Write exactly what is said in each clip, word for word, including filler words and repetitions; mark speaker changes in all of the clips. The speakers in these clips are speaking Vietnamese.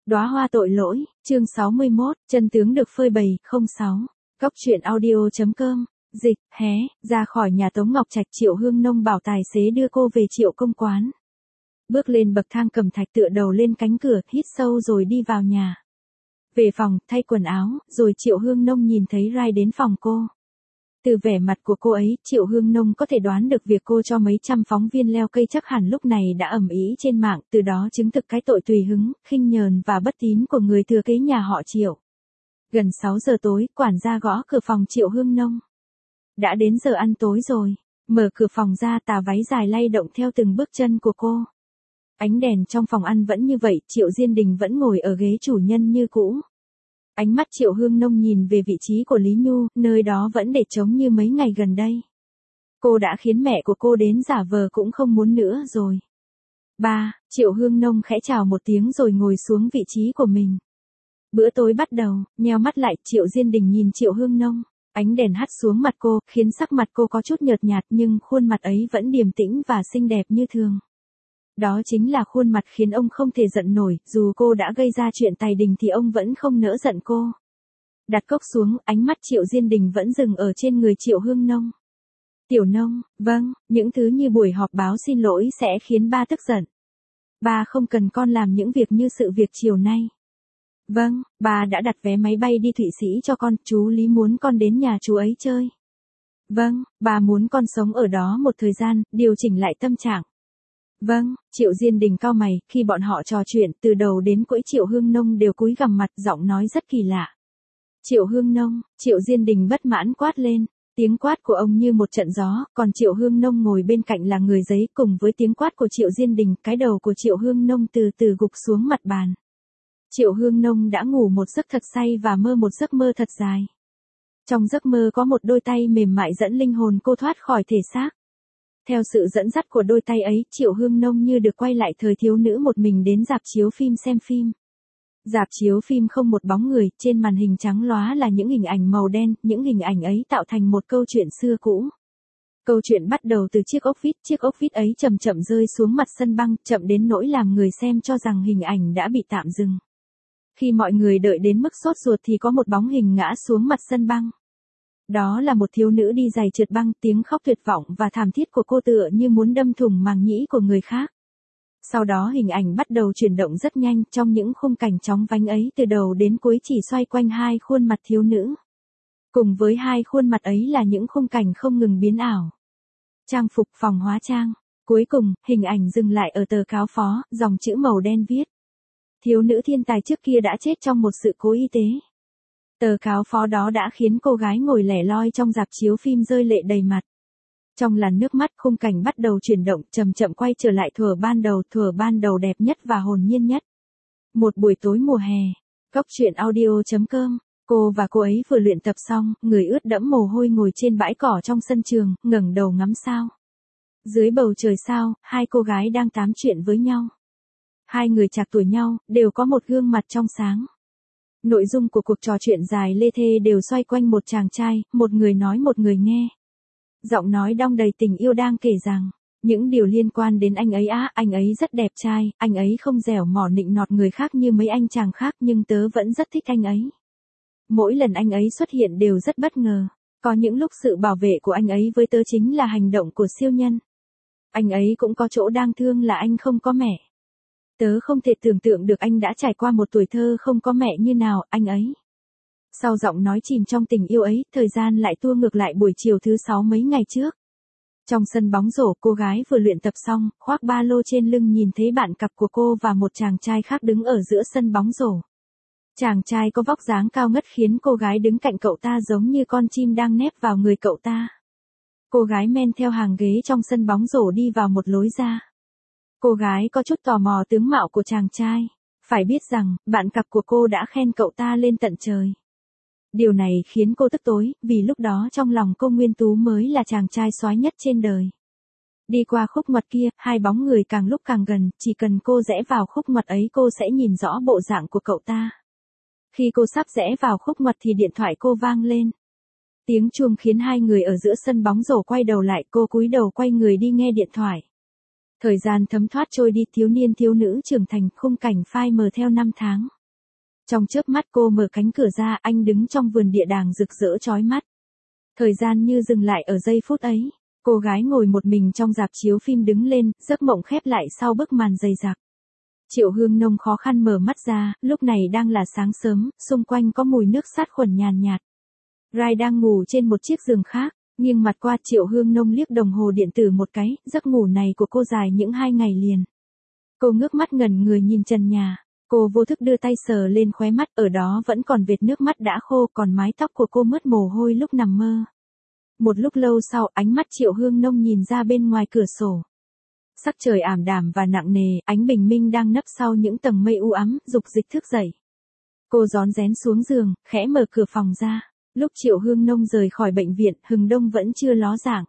Speaker 1: Đóa hoa tội lỗi, chương sáu mươi mốt, chân tướng được phơi bày, không sáu. Góc truyện audio.com, dịch, hé, ra khỏi nhà Tống Ngọc Trạch Triệu Hương Nông bảo tài xế đưa cô về Triệu Công quán. Bước lên bậc thang cầm thạch tựa đầu lên cánh cửa, hít sâu rồi đi vào nhà. Về phòng, thay quần áo, rồi Triệu Hương Nông nhìn thấy Rai đến phòng cô. Từ vẻ mặt của cô ấy, Triệu Hương Nông có thể đoán được việc cô cho mấy trăm phóng viên leo cây chắc hẳn lúc này đã ầm ĩ trên mạng, từ đó chứng thực cái tội tùy hứng, khinh nhờn và bất tín của người thừa kế nhà họ Triệu. Gần sáu giờ tối, quản gia gõ cửa phòng Triệu Hương Nông. Đã đến giờ ăn tối rồi. Mở cửa phòng ra, tà váy dài lay động theo từng bước chân của cô. Ánh đèn trong phòng ăn vẫn như vậy, Triệu Diên Đình vẫn ngồi ở ghế chủ nhân như cũ. Ánh mắt Triệu Hương Nông nhìn về vị trí của Lý Nhu, nơi đó vẫn để trống như mấy ngày gần đây. Cô đã khiến mẹ của cô đến giả vờ cũng không muốn nữa rồi. Ba, Triệu Hương Nông khẽ chào một tiếng rồi ngồi xuống vị trí của mình. Bữa tối bắt đầu, nheo mắt lại, Triệu Diên Đình nhìn Triệu Hương Nông. Ánh đèn hắt xuống mặt cô, khiến sắc mặt cô có chút nhợt nhạt nhưng khuôn mặt ấy vẫn điềm tĩnh và xinh đẹp như thường. Đó chính là khuôn mặt khiến ông không thể giận nổi, dù cô đã gây ra chuyện tài đình thì ông vẫn không nỡ giận cô. Đặt cốc xuống, ánh mắt Triệu Diên Đình vẫn dừng ở trên người Triệu Hương Nông. Tiểu Nông, vâng, những thứ như buổi họp báo xin lỗi sẽ khiến ba tức giận. Ba không cần con làm những việc như sự việc chiều nay. Vâng, ba đã đặt vé máy bay đi Thụy Sĩ cho con, chú Lý muốn con đến nhà chú ấy chơi. Vâng, ba muốn con sống ở đó một thời gian, điều chỉnh lại tâm trạng. Vâng, Triệu Diên Đình cau mày, khi bọn họ trò chuyện, từ đầu đến cuối Triệu Hương Nông đều cúi gằm mặt, giọng nói rất kỳ lạ. Triệu Hương Nông, Triệu Diên Đình bất mãn quát lên, tiếng quát của ông như một trận gió, còn Triệu Hương Nông ngồi bên cạnh là người giấy, cùng với tiếng quát của Triệu Diên Đình, cái đầu của Triệu Hương Nông từ từ gục xuống mặt bàn. Triệu Hương Nông đã ngủ một giấc thật say và mơ một giấc mơ thật dài. Trong giấc mơ có một đôi tay mềm mại dẫn linh hồn cô thoát khỏi thể xác. Theo sự dẫn dắt của đôi tay ấy, Triệu Hương Nông như được quay lại thời thiếu nữ một mình đến rạp chiếu phim xem phim. Rạp chiếu phim không một bóng người, trên màn hình trắng lóa là những hình ảnh màu đen, những hình ảnh ấy tạo thành một câu chuyện xưa cũ. Câu chuyện bắt đầu từ chiếc ốc vít, chiếc ốc vít ấy chậm chậm rơi xuống mặt sân băng, chậm đến nỗi làm người xem cho rằng hình ảnh đã bị tạm dừng. Khi mọi người đợi đến mức sốt ruột thì có một bóng hình ngã xuống mặt sân băng. Đó là một thiếu nữ đi giày trượt băng, tiếng khóc tuyệt vọng và thảm thiết của cô tựa như muốn đâm thủng màng nhĩ của người khác. Sau đó hình ảnh bắt đầu chuyển động rất nhanh, trong những khung cảnh chóng vánh ấy từ đầu đến cuối chỉ xoay quanh hai khuôn mặt thiếu nữ. Cùng với hai khuôn mặt ấy là những khung cảnh không ngừng biến ảo. Trang phục phòng hóa trang. Cuối cùng, hình ảnh dừng lại ở tờ cáo phó, dòng chữ màu đen viết. Thiếu nữ thiên tài trước kia đã chết trong một sự cố y tế. Tờ cáo phó đó đã khiến cô gái ngồi lẻ loi trong rạp chiếu phim rơi lệ đầy mặt. Trong làn nước mắt, khung cảnh bắt đầu chuyển động, chậm chậm quay trở lại thuở ban đầu, thuở ban đầu đẹp nhất và hồn nhiên nhất. Một buổi tối mùa hè. Góc truyện audio.com. Cô và cô ấy vừa luyện tập xong, người ướt đẫm mồ hôi ngồi trên bãi cỏ trong sân trường, ngẩng đầu ngắm sao. Dưới bầu trời sao, hai cô gái đang tám chuyện với nhau. Hai người trạc tuổi nhau, đều có một gương mặt trong sáng. Nội dung của cuộc trò chuyện dài lê thê đều xoay quanh một chàng trai, một người nói một người nghe. Giọng nói đong đầy tình yêu đang kể rằng, những điều liên quan đến anh ấy á, anh ấy rất đẹp trai, anh ấy không dẻo mỏ nịnh nọt người khác như mấy anh chàng khác nhưng tớ vẫn rất thích anh ấy. Mỗi lần anh ấy xuất hiện đều rất bất ngờ, có những lúc sự bảo vệ của anh ấy với tớ chính là hành động của siêu nhân. Anh ấy cũng có chỗ đáng thương là anh không có mẹ. Tớ không thể tưởng tượng được anh đã trải qua một tuổi thơ không có mẹ như nào, anh ấy. Sau giọng nói chìm trong tình yêu ấy, thời gian lại tua ngược lại buổi chiều thứ sáu mấy ngày trước. Trong sân bóng rổ, cô gái vừa luyện tập xong, khoác ba lô trên lưng nhìn thấy bạn cặp của cô và một chàng trai khác đứng ở giữa sân bóng rổ. Chàng trai có vóc dáng cao ngất khiến cô gái đứng cạnh cậu ta giống như con chim đang nép vào người cậu ta. Cô gái men theo hàng ghế trong sân bóng rổ đi vào một lối ra. Cô gái có chút tò mò tướng mạo của chàng trai. Phải biết rằng, bạn cặp của cô đã khen cậu ta lên tận trời. Điều này khiến cô tức tối, vì lúc đó trong lòng cô Nguyên Tú mới là chàng trai soái nhất trên đời. Đi qua khúc ngoặt kia, hai bóng người càng lúc càng gần, chỉ cần cô rẽ vào khúc ngoặt ấy cô sẽ nhìn rõ bộ dạng của cậu ta. Khi cô sắp rẽ vào khúc ngoặt thì điện thoại cô vang lên. Tiếng chuông khiến hai người ở giữa sân bóng rổ quay đầu lại, cô cúi đầu quay người đi nghe điện thoại. Thời gian thấm thoát trôi đi, thiếu niên thiếu nữ trưởng thành, khung cảnh phai mờ theo năm tháng. Trong chớp mắt cô mở cánh cửa ra, anh đứng trong vườn địa đàng rực rỡ chói mắt. Thời gian như dừng lại ở giây phút ấy. Cô gái ngồi một mình trong rạp chiếu phim đứng lên, giấc mộng khép lại sau bức màn dày đặc. Triệu Hương Nông khó khăn mở mắt ra, lúc này đang là sáng sớm, xung quanh có mùi nước sát khuẩn nhàn nhạt. Rai đang ngủ trên một chiếc giường khác, nghiêng mặt qua Triệu Hương Nông liếc đồng hồ điện tử một cái, giấc ngủ này của cô dài những hai ngày liền. Cô ngước mắt ngẩn người nhìn trần nhà, cô vô thức đưa tay sờ lên khóe mắt, ở đó vẫn còn vệt nước mắt đã khô, còn mái tóc của cô mướt mồ hôi lúc nằm mơ. Một lúc lâu sau, ánh mắt Triệu Hương Nông nhìn ra bên ngoài cửa sổ. Sắc trời ảm đạm và nặng nề, ánh bình minh đang nấp sau những tầng mây u ám, dục dịch thức dậy. Cô rón rén xuống giường, khẽ mở cửa phòng ra. Lúc Triệu Hương Nông rời khỏi bệnh viện, hừng đông vẫn chưa ló dạng.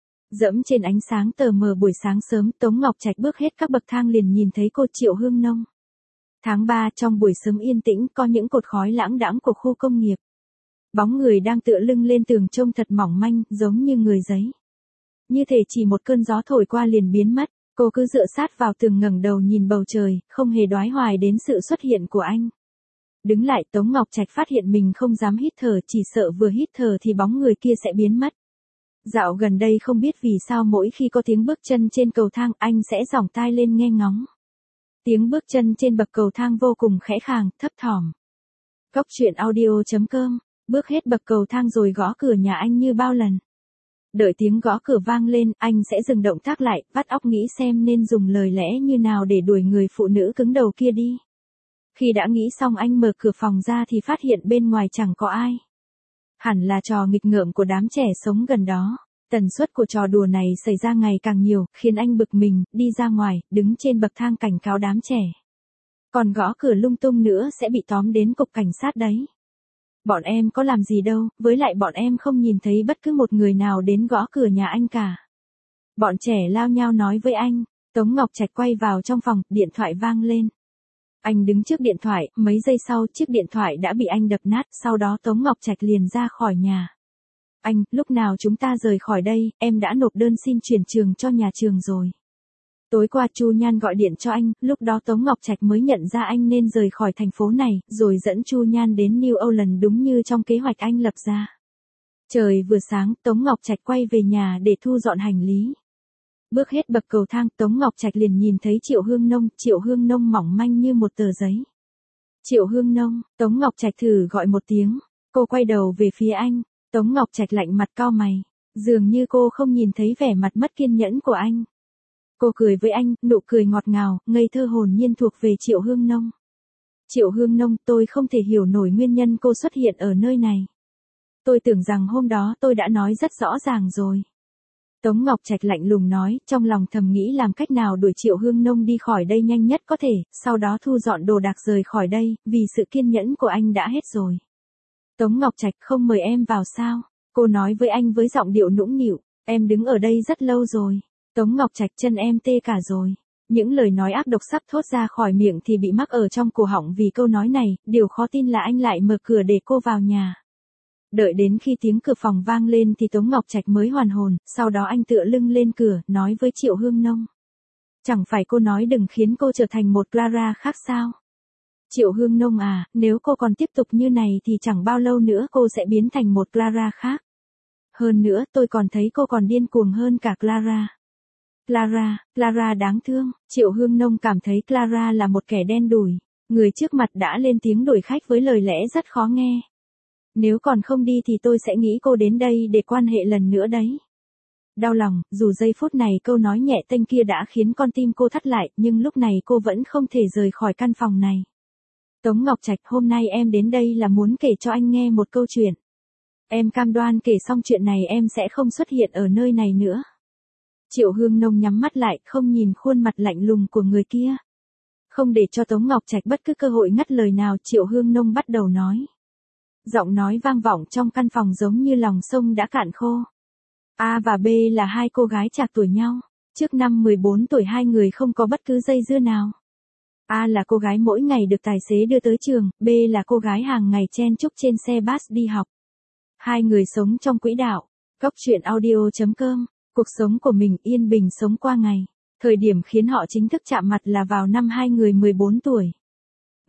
Speaker 1: Dẫm trên ánh sáng tờ mờ buổi sáng sớm, Tống Ngọc Trạch bước hết các bậc thang liền nhìn thấy cô Triệu Hương Nông. Tháng ba trong buổi sớm yên tĩnh, có những cột khói lãng đãng của khu công nghiệp. Bóng người đang tựa lưng lên tường trông thật mỏng manh, giống như người giấy. Như thể chỉ một cơn gió thổi qua liền biến mất, cô cứ dựa sát vào tường ngẩng đầu nhìn bầu trời, không hề đoái hoài đến sự xuất hiện của anh. Đứng lại, Tống Ngọc Trạch phát hiện mình không dám hít thở, chỉ sợ vừa hít thở thì bóng người kia sẽ biến mất. Dạo gần đây không biết vì sao mỗi khi có tiếng bước chân trên cầu thang, anh sẽ giỏng tai lên nghe ngóng. Tiếng bước chân trên bậc cầu thang vô cùng khẽ khàng, thấp thỏm. Góc truyện audio chấm com. Bước hết bậc cầu thang rồi gõ cửa nhà anh như bao lần. Đợi tiếng gõ cửa vang lên, anh sẽ dừng động tác lại, vắt óc nghĩ xem nên dùng lời lẽ như nào để đuổi người phụ nữ cứng đầu kia đi. Khi đã nghĩ xong anh mở cửa phòng ra thì phát hiện bên ngoài chẳng có ai. Hẳn là trò nghịch ngợm của đám trẻ sống gần đó. Tần suất của trò đùa này xảy ra ngày càng nhiều, khiến anh bực mình, đi ra ngoài, đứng trên bậc thang cảnh cáo đám trẻ. Còn gõ cửa lung tung nữa sẽ bị tóm đến cục cảnh sát đấy. Bọn em có làm gì đâu, với lại bọn em không nhìn thấy bất cứ một người nào đến gõ cửa nhà anh cả. Bọn trẻ lao nhao nói với anh. Tống Ngọc Trạch quay vào trong phòng, điện thoại vang lên. Anh đứng trước điện thoại, mấy giây sau chiếc điện thoại đã bị anh đập nát, sau đó Tống Ngọc Trạch liền ra khỏi nhà. Anh, lúc nào chúng ta rời khỏi đây, em đã nộp đơn xin chuyển trường cho nhà trường rồi. Tối qua Chu Nhan gọi điện cho anh, lúc đó Tống Ngọc Trạch mới nhận ra anh nên rời khỏi thành phố này, rồi dẫn Chu Nhan đến New Orleans đúng như trong kế hoạch anh lập ra. Trời vừa sáng, Tống Ngọc Trạch quay về nhà để thu dọn hành lý. Bước hết bậc cầu thang, Tống Ngọc Trạch liền nhìn thấy Triệu Hương Nông, Triệu Hương Nông mỏng manh như một tờ giấy. Triệu Hương Nông, Tống Ngọc Trạch thử gọi một tiếng, cô quay đầu về phía anh, Tống Ngọc Trạch lạnh mặt cau mày, dường như cô không nhìn thấy vẻ mặt mất kiên nhẫn của anh. Cô cười với anh, nụ cười ngọt ngào, ngây thơ hồn nhiên thuộc về Triệu Hương Nông. Triệu Hương Nông, tôi không thể hiểu nổi nguyên nhân cô xuất hiện ở nơi này. Tôi tưởng rằng hôm đó tôi đã nói rất rõ ràng rồi. Tống Ngọc Trạch lạnh lùng nói, trong lòng thầm nghĩ làm cách nào đuổi Triệu Hương Nông đi khỏi đây nhanh nhất có thể, sau đó thu dọn đồ đạc rời khỏi đây, vì sự kiên nhẫn của anh đã hết rồi. Tống Ngọc Trạch, không mời em vào sao? Cô nói với anh với giọng điệu nũng nịu, em đứng ở đây rất lâu rồi. Tống Ngọc Trạch, chân em tê cả rồi. Những lời nói ác độc sắp thốt ra khỏi miệng thì bị mắc ở trong cổ họng vì câu nói này, điều khó tin là anh lại mở cửa để cô vào nhà. Đợi đến khi tiếng cửa phòng vang lên thì Tống Ngọc Trạch mới hoàn hồn, sau đó anh tựa lưng lên cửa, nói với Triệu Hương Nông. Chẳng phải cô nói đừng khiến cô trở thành một Clara khác sao? Triệu Hương Nông à, nếu cô còn tiếp tục như này thì chẳng bao lâu nữa cô sẽ biến thành một Clara khác. Hơn nữa, tôi còn thấy cô còn điên cuồng hơn cả Clara. Clara, Clara đáng thương, Triệu Hương Nông cảm thấy Clara là một kẻ đen đủi. Người trước mặt đã lên tiếng đuổi khách với lời lẽ rất khó nghe. Nếu còn không đi thì tôi sẽ nghĩ cô đến đây để quan hệ lần nữa đấy. Đau lòng, dù giây phút này câu nói nhẹ tênh kia đã khiến con tim cô thắt lại, nhưng lúc này cô vẫn không thể rời khỏi căn phòng này. Tống Ngọc Trạch, hôm nay em đến đây là muốn kể cho anh nghe một câu chuyện. Em cam đoan kể xong chuyện này em sẽ không xuất hiện ở nơi này nữa. Triệu Hương Nông nhắm mắt lại, không nhìn khuôn mặt lạnh lùng của người kia. Không để cho Tống Ngọc Trạch bất cứ cơ hội ngắt lời nào, Triệu Hương Nông bắt đầu nói. Giọng nói vang vọng trong căn phòng giống như lòng sông đã cạn khô. A và B là hai cô gái trạc tuổi nhau. Trước năm mười bốn tuổi hai người không có bất cứ dây dưa nào. A là cô gái mỗi ngày được tài xế đưa tới trường, B là cô gái hàng ngày chen chúc trên xe bus đi học. Hai người sống trong quỹ đạo. Góc truyện audio chấm com. Cuộc sống của mình yên bình sống qua ngày. Thời điểm khiến họ chính thức chạm mặt là vào năm hai người mười bốn tuổi.